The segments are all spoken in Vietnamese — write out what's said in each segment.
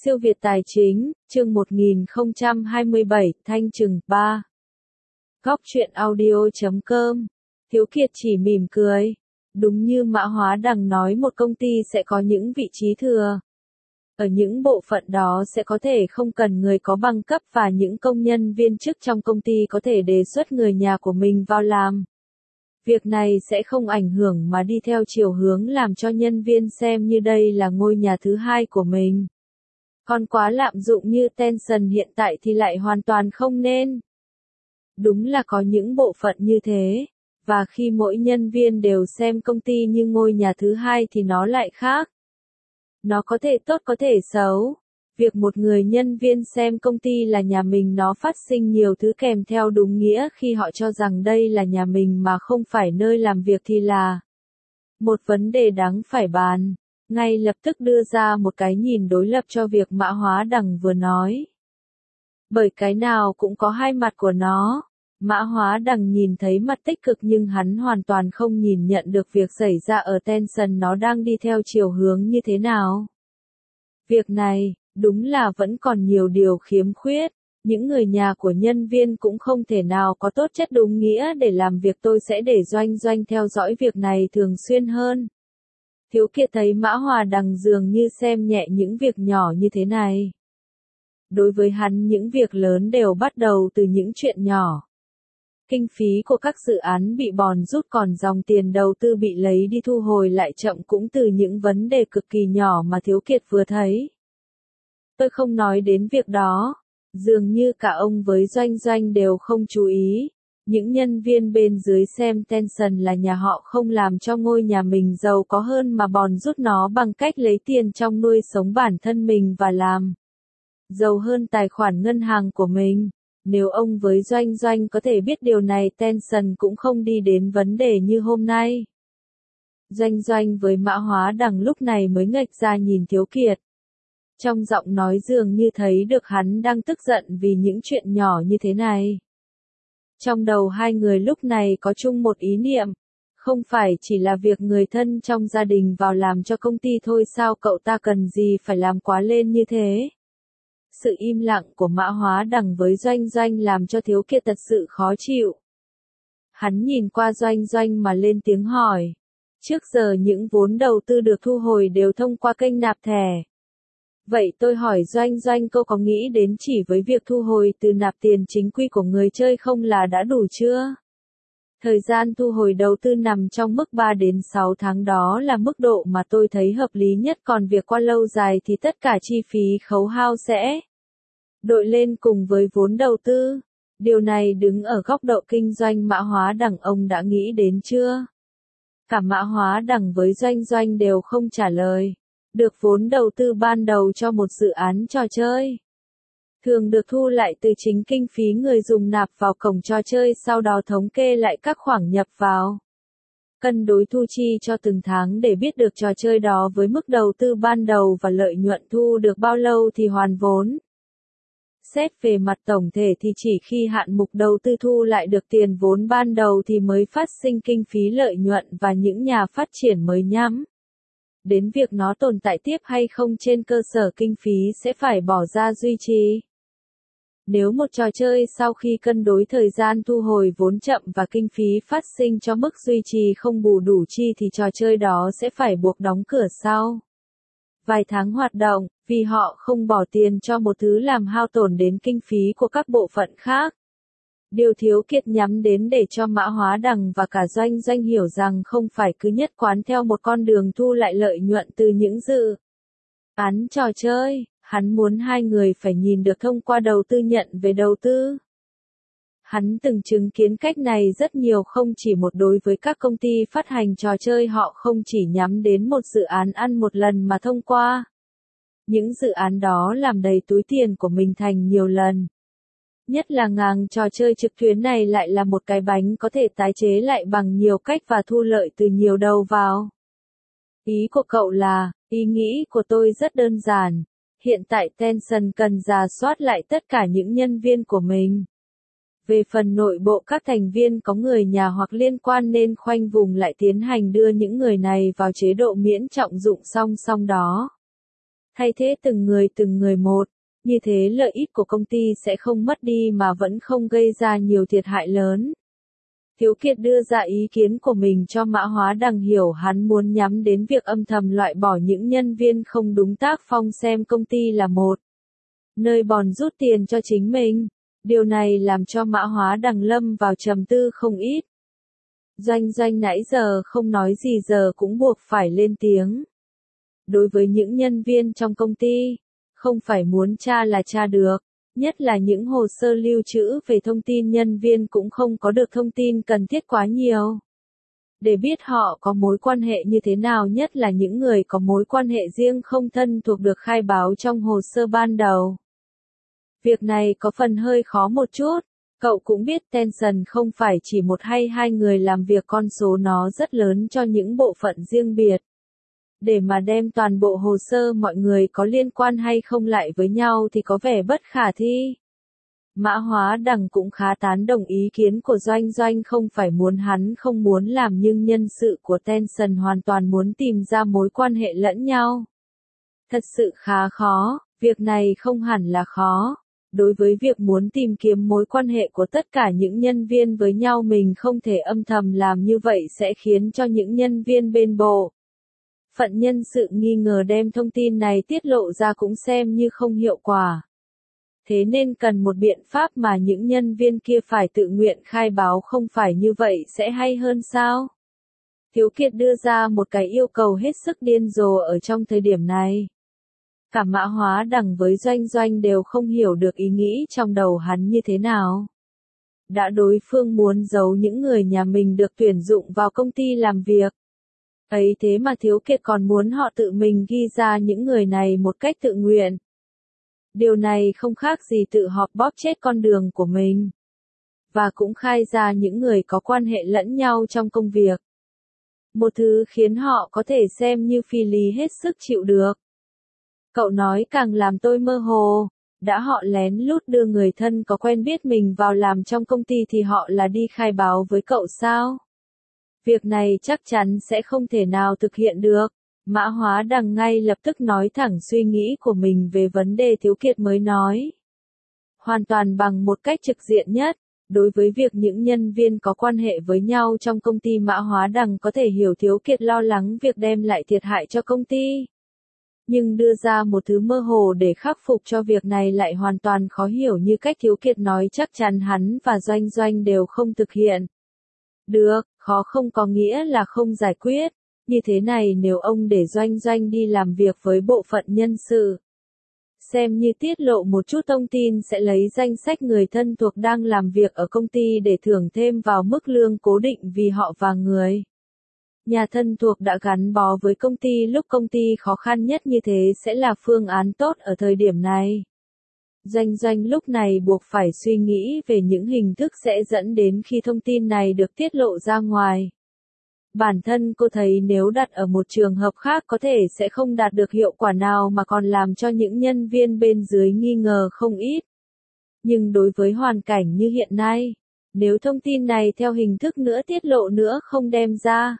Siêu Việt Tài Chính, chương 1027, Thanh Trừng, 3. Góc truyện audio.com. Thiếu Kiệt chỉ mỉm cười. Đúng như Mã Hóa Đằng nói, một công ty sẽ có những vị trí thừa. Ở những bộ phận đó sẽ có thể không cần người có bằng cấp và những công nhân viên chức trong công ty có thể đề xuất người nhà của mình vào làm. Việc này sẽ không ảnh hưởng mà đi theo chiều hướng làm cho nhân viên xem như đây là ngôi nhà thứ hai của mình. Còn quá lạm dụng như Tencent hiện tại thì lại hoàn toàn không nên. Đúng là có những bộ phận như thế, và khi mỗi nhân viên đều xem công ty như ngôi nhà thứ hai thì nó lại khác. Nó có thể tốt có thể xấu. Việc một người nhân viên xem công ty là nhà mình nó phát sinh nhiều thứ kèm theo đúng nghĩa khi họ cho rằng đây là nhà mình mà không phải nơi làm việc thì là một vấn đề đáng phải bàn. Ngay lập tức đưa ra một cái nhìn đối lập cho việc Mã Hóa Đằng vừa nói. Bởi cái nào cũng có hai mặt của nó. Mã Hóa Đằng nhìn thấy mặt tích cực nhưng hắn hoàn toàn không nhìn nhận được việc xảy ra ở Tencent nó đang đi theo chiều hướng như thế nào. Việc này, đúng là vẫn còn nhiều điều khiếm khuyết. Những người nhà của nhân viên cũng không thể nào có tố chất đúng nghĩa để làm việc. Tôi sẽ để Doanh theo dõi việc này thường xuyên hơn. Thiếu Kiệt thấy Mã Hóa Đằng dường như xem nhẹ những việc nhỏ như thế này. Đối với hắn những việc lớn đều bắt đầu từ những chuyện nhỏ. Kinh phí của các dự án bị bòn rút, còn dòng tiền đầu tư bị lấy đi thu hồi lại chậm cũng từ những vấn đề cực kỳ nhỏ mà Thiếu Kiệt vừa thấy. Tôi không nói đến việc đó. Dường như cả ông với Doanh đều không chú ý. Những nhân viên bên dưới xem Tencent là nhà họ không làm cho ngôi nhà mình giàu có hơn mà bòn rút nó bằng cách lấy tiền trong nuôi sống bản thân mình và làm giàu hơn tài khoản ngân hàng của mình. Nếu ông với Doanh có thể biết điều này, Tencent cũng không đi đến vấn đề như hôm nay. Doanh với Mã Hóa Đằng lúc này mới nghệch ra nhìn Thiếu Kiệt. Trong giọng nói dường như thấy được hắn đang tức giận vì những chuyện nhỏ như thế này. Trong đầu hai người lúc này có chung một ý niệm. Không phải chỉ là việc người thân trong gia đình vào làm cho công ty thôi sao, cậu ta cần gì phải làm quá lên như thế. Sự im lặng của Mã Hóa Đằng với Doanh làm cho Thiếu Kiệt thật sự khó chịu. Hắn nhìn qua Doanh mà lên tiếng hỏi. Trước giờ những vốn đầu tư được thu hồi đều thông qua kênh nạp thẻ. Vậy tôi hỏi Doanh cô có nghĩ đến chỉ với việc thu hồi từ nạp tiền chính quy của người chơi không là đã đủ chưa? Thời gian thu hồi đầu tư nằm trong mức 3 đến 6 tháng, đó là mức độ mà tôi thấy hợp lý nhất, còn việc qua lâu dài thì tất cả chi phí khấu hao sẽ đội lên cùng với vốn đầu tư. Điều này đứng ở góc độ kinh doanh Mã Hóa Đằng ông đã nghĩ đến chưa? Cả Mã Hóa Đằng với Doanh đều không trả lời. Được vốn đầu tư ban đầu cho một dự án trò chơi thường được thu lại từ chính kinh phí người dùng nạp vào cổng trò chơi, sau đó thống kê lại các khoản nhập vào. Cân đối thu chi cho từng tháng để biết được trò chơi đó với mức đầu tư ban đầu và lợi nhuận thu được bao lâu thì hoàn vốn. Xét về mặt tổng thể thì chỉ khi hạn mục đầu tư thu lại được tiền vốn ban đầu thì mới phát sinh kinh phí lợi nhuận, và những nhà phát triển mới nhắm đến việc nó tồn tại tiếp hay không trên cơ sở kinh phí sẽ phải bỏ ra duy trì. Nếu một trò chơi sau khi cân đối thời gian thu hồi vốn chậm và kinh phí phát sinh cho mức duy trì không bù đủ chi thì trò chơi đó sẽ phải buộc đóng cửa sau vài tháng hoạt động, vì họ không bỏ tiền cho một thứ làm hao tổn đến kinh phí của các bộ phận khác. Điều Thiếu Kiệt nhắm đến để cho Mã Hóa Đằng và cả Doanh hiểu rằng không phải cứ nhất quán theo một con đường thu lại lợi nhuận từ những dự án trò chơi. Hắn muốn hai người phải nhìn được thông qua đầu tư nhận về đầu tư. Hắn từng chứng kiến cách này rất nhiều, không chỉ một đối với các công ty phát hành trò chơi, họ không chỉ nhắm đến một dự án ăn một lần mà thông qua những dự án đó làm đầy túi tiền của mình thành nhiều lần. Nhất là ngành trò chơi trực tuyến này lại là một cái bánh có thể tái chế lại bằng nhiều cách và thu lợi từ nhiều đầu vào. Ý của cậu là, ý nghĩ của tôi rất đơn giản. Hiện tại Tencent cần rà soát lại tất cả những nhân viên của mình. Về phần nội bộ các thành viên có người nhà hoặc liên quan nên khoanh vùng lại, tiến hành đưa những người này vào chế độ miễn trọng dụng, song song đó thay thế từng người một. Như thế lợi ích của công ty sẽ không mất đi mà vẫn không gây ra nhiều thiệt hại lớn. Thiếu Kiệt đưa ra ý kiến của mình cho Mã Hóa Đằng hiểu, hắn muốn nhắm đến việc âm thầm loại bỏ những nhân viên không đúng tác phong, xem công ty là một nơi bòn rút tiền cho chính mình. Điều này làm cho Mã Hóa Đằng lâm vào trầm tư không ít. Doanh Doanh nãy giờ không nói gì giờ cũng buộc phải lên tiếng. Đối với những nhân viên trong công ty, không phải muốn tra là tra được, nhất là những hồ sơ lưu trữ về thông tin nhân viên cũng không có được thông tin cần thiết quá nhiều. Để biết họ có mối quan hệ như thế nào, nhất là những người có mối quan hệ riêng không thân thuộc được khai báo trong hồ sơ ban đầu. Việc này có phần hơi khó một chút. Cậu cũng biết Tencent không phải chỉ một hay hai người làm việc, con số nó rất lớn cho những bộ phận riêng biệt. Để mà đem toàn bộ hồ sơ mọi người có liên quan hay không lại với nhau thì có vẻ bất khả thi. Mã Hóa Đằng cũng khá tán đồng ý kiến của Doanh Doanh, không phải muốn hắn không muốn làm, nhưng nhân sự của Tencent hoàn toàn muốn tìm ra mối quan hệ lẫn nhau. Thật sự khá khó, việc này không hẳn là khó. Đối với việc muốn tìm kiếm mối quan hệ của tất cả những nhân viên với nhau, mình không thể âm thầm làm như vậy sẽ khiến cho những nhân viên bên bộ phận nhân sự nghi ngờ, đem thông tin này tiết lộ ra cũng xem như không hiệu quả. Thế nên cần một biện pháp mà những nhân viên kia phải tự nguyện khai báo, không phải như vậy sẽ hay hơn sao? Thiếu Kiệt đưa ra một cái yêu cầu hết sức điên rồ ở trong thời điểm này. Cả Mã Hóa Đằng với Doanh Doanh đều không hiểu được ý nghĩ trong đầu hắn như thế nào. Đã đối phương muốn giấu những người nhà mình được tuyển dụng vào công ty làm việc. Ấy thế mà Thiếu Kiệt còn muốn họ tự mình ghi ra những người này một cách tự nguyện. Điều này không khác gì tự họp bóp chết con đường của mình. Và cũng khai ra những người có quan hệ lẫn nhau trong công việc. Một thứ khiến họ có thể xem như phi lý hết sức chịu được. Cậu nói càng làm tôi mơ hồ. Đã họ lén lút đưa người thân có quen biết mình vào làm trong công ty thì họ là đi khai báo với cậu sao? Việc này chắc chắn sẽ không thể nào thực hiện được. Mã Hóa Đằng ngay lập tức nói thẳng suy nghĩ của mình về vấn đề, Thiếu Kiệt mới nói. Hoàn toàn bằng một cách trực diện nhất. Đối với việc những nhân viên có quan hệ với nhau trong công ty, Mã Hóa Đằng có thể hiểu Thiếu Kiệt lo lắng việc đem lại thiệt hại cho công ty. Nhưng đưa ra một thứ mơ hồ để khắc phục cho việc này lại hoàn toàn khó hiểu như cách Thiếu Kiệt nói, chắc chắn hắn và Doanh Doanh đều không thực hiện được. Khó không có nghĩa là không giải quyết. Như thế này, nếu ông để Doanh Doanh đi làm việc với bộ phận nhân sự, xem như tiết lộ một chút thông tin, sẽ lấy danh sách người thân thuộc đang làm việc ở công ty để thưởng thêm vào mức lương cố định vì họ và người nhà thân thuộc đã gắn bó với công ty lúc công ty khó khăn nhất, như thế sẽ là phương án tốt ở thời điểm này. Doanh Doanh lúc này buộc phải suy nghĩ về những hình thức sẽ dẫn đến khi thông tin này được tiết lộ ra ngoài. Bản thân cô thấy nếu đặt ở một trường hợp khác có thể sẽ không đạt được hiệu quả nào mà còn làm cho những nhân viên bên dưới nghi ngờ không ít. Nhưng đối với hoàn cảnh như hiện nay, nếu thông tin này theo hình thức nữa tiết lộ nữa không đem ra,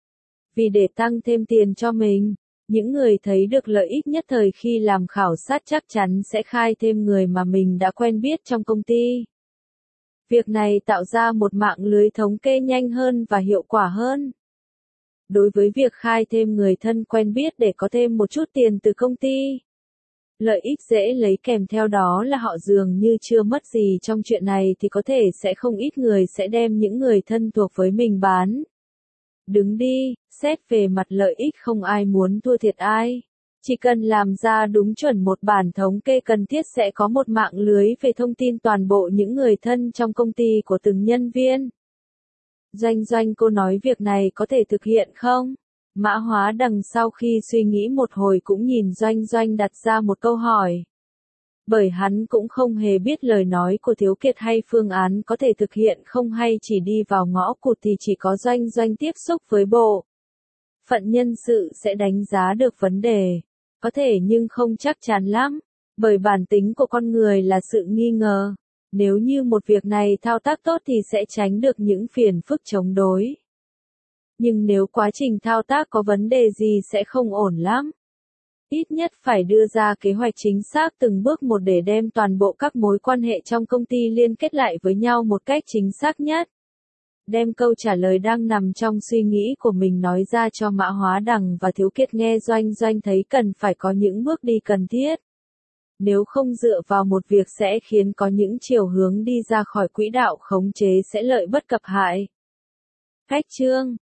vì để tăng thêm tiền cho mình, những người thấy được lợi ích nhất thời khi làm khảo sát chắc chắn sẽ khai thêm người mà mình đã quen biết trong công ty. Việc này tạo ra một mạng lưới thống kê nhanh hơn và hiệu quả hơn. Đối với việc khai thêm người thân quen biết để có thêm một chút tiền từ công ty, lợi ích dễ lấy kèm theo đó là họ dường như chưa mất gì trong chuyện này, thì có thể sẽ không ít người sẽ đem những người thân thuộc với mình bán. Đứng đi, xét về mặt lợi ích không ai muốn thua thiệt ai. Chỉ cần làm ra đúng chuẩn một bản thống kê cần thiết sẽ có một mạng lưới về thông tin toàn bộ những người thân trong công ty của từng nhân viên. Doanh Doanh, cô nói việc này có thể thực hiện không? Mã Hóa Đằng sau khi suy nghĩ một hồi cũng nhìn Doanh Doanh đặt ra một câu hỏi. Bởi hắn cũng không hề biết lời nói của Thiếu Kiệt hay phương án có thể thực hiện không, hay chỉ đi vào ngõ cụt thì chỉ có Doanh Doanh tiếp xúc với bộ phận nhân sự sẽ đánh giá được vấn đề. Có thể nhưng không chắc chắn lắm, bởi bản tính của con người là sự nghi ngờ. Nếu như một việc này thao tác tốt thì sẽ tránh được những phiền phức chống đối. Nhưng nếu quá trình thao tác có vấn đề gì sẽ không ổn lắm. Ít nhất phải đưa ra kế hoạch chính xác từng bước một để đem toàn bộ các mối quan hệ trong công ty liên kết lại với nhau một cách chính xác nhất. Đem câu trả lời đang nằm trong suy nghĩ của mình nói ra cho Mã Hóa Đằng và Thiếu Kiệt nghe. Doanh Doanh thấy cần phải có những bước đi cần thiết. Nếu không dựa vào một việc sẽ khiến có những chiều hướng đi ra khỏi quỹ đạo khống chế sẽ lợi bất cập hại. Khách chương